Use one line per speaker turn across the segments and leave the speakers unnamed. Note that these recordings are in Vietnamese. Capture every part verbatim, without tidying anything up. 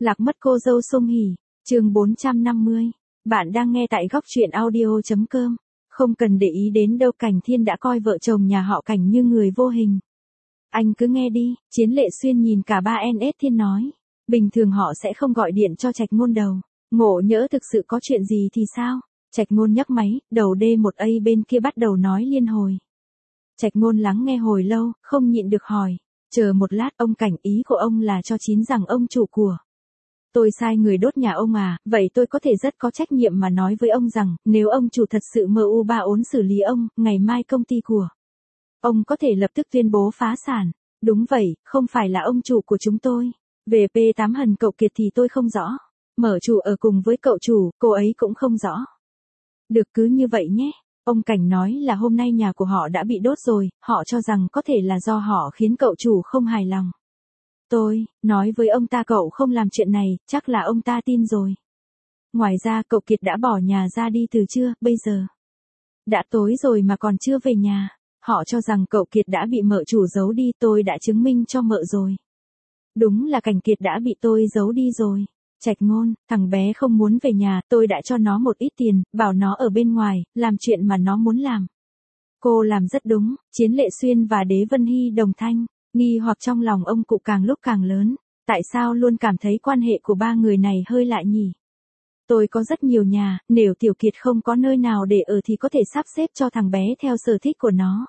Lạc mất cô dâu Song Hỷ, chương bốn trăm năm mươi. Bạn đang nghe tại góc truyện audio.com. Không cần để ý đến đâu, Cảnh Thiên đã coi vợ chồng nhà họ Cảnh như người vô hình. Anh cứ nghe đi, Chiến Lệ Xuyên nhìn cả ba en ét Thiên nói. Bình thường họ sẽ không gọi điện cho Trạch Ngôn đâu. Ngộ nhỡ thực sự có chuyện gì thì sao? Trạch Ngôn nhấc máy, đầu D một A bên kia bắt đầu nói liên hồi. Trạch Ngôn lắng nghe hồi lâu, không nhịn được hỏi. Chờ một lát, ông Cảnh, ý của ông là cho chín rằng ông chủ của tôi sai người đốt nhà ông à? Vậy tôi có thể rất có trách nhiệm mà nói với ông rằng, nếu ông chủ thật sự mưu ba ốn xử lý ông, ngày mai công ty của ông có thể lập tức tuyên bố phá sản. Đúng vậy, không phải là ông chủ của chúng tôi. Về P tám Hần cậu Kiệt thì tôi không rõ. Mở chủ ở cùng với cậu chủ, cô ấy cũng không rõ. Được, cứ như vậy nhé. Ông Cảnh nói là hôm nay nhà của họ đã bị đốt rồi, họ cho rằng có thể là do họ khiến cậu chủ không hài lòng. Tôi nói với ông ta cậu không làm chuyện này, chắc là ông ta tin rồi. Ngoài ra cậu Kiệt đã bỏ nhà ra đi từ trưa, bây giờ đã tối rồi mà còn chưa về nhà. Họ cho rằng cậu Kiệt đã bị mợ chủ giấu đi, tôi đã chứng minh cho mợ rồi. Đúng là Cảnh Kiệt đã bị tôi giấu đi rồi. Trạch Ngôn, thằng bé không muốn về nhà, tôi đã cho nó một ít tiền, bảo nó ở bên ngoài, làm chuyện mà nó muốn làm. Cô làm rất đúng. Chiến Lệ Xuyên và Đế Vân Hy đồng thanh, nghi hoặc trong lòng ông cụ càng lúc càng lớn. Tại sao luôn cảm thấy quan hệ của ba người này hơi lạ nhỉ? Tôi có rất nhiều nhà, nếu Tiểu Kiệt không có nơi nào để ở thì có thể sắp xếp cho thằng bé theo sở thích của nó.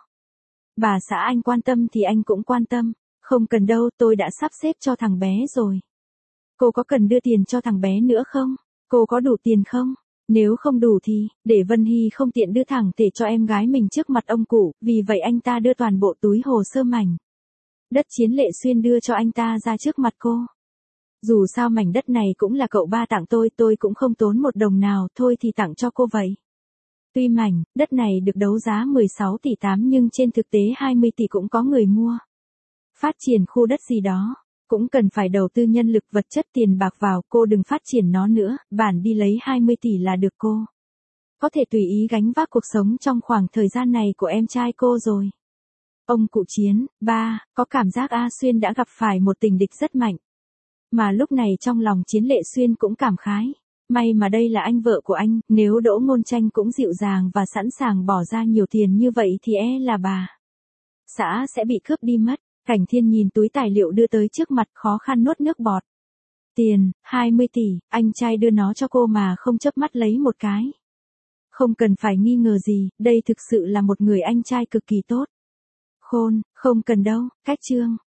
Bà xã anh quan tâm thì anh cũng quan tâm. Không cần đâu, tôi đã sắp xếp cho thằng bé rồi. Cô có cần đưa tiền cho thằng bé nữa không? Cô có đủ tiền không? Nếu không đủ thì, để Vân Hy không tiện đưa thẳng tể cho em gái mình trước mặt ông cụ, vì vậy anh ta đưa toàn bộ túi hồ sơ mảnh đất Chiến Lệ Xuyên đưa cho anh ta ra trước mặt cô. Dù sao mảnh đất này cũng là cậu ba tặng tôi, tôi cũng không tốn một đồng nào, thôi thì tặng cho cô vậy. Tuy mảnh đất này được đấu giá mười sáu tỷ tám nhưng trên thực tế hai mươi tỷ cũng có người mua. Phát triển khu đất gì đó cũng cần phải đầu tư nhân lực, vật chất, tiền bạc vào, cô đừng phát triển nó nữa, bản đi lấy hai mươi tỷ là được, cô có thể tùy ý gánh vác cuộc sống trong khoảng thời gian này của em trai cô rồi. Ông cụ Chiến, ba, có cảm giác A Xuyên đã gặp phải một tình địch rất mạnh. Mà lúc này trong lòng Chiến Lệ Xuyên cũng cảm khái. May mà đây là anh vợ của anh, nếu Đỗ Ngôn Tranh cũng dịu dàng và sẵn sàng bỏ ra nhiều tiền như vậy thì e là bà xã sẽ bị cướp đi mất. Cảnh Thiên nhìn túi tài liệu đưa tới trước mặt, khó khăn nuốt nước bọt. Tiền, hai mươi tỷ, anh trai đưa nó cho cô mà không chớp mắt lấy một cái. Không cần phải nghi ngờ gì, đây thực sự là một người anh trai cực kỳ tốt. Khôn, không cần đâu, cách chương.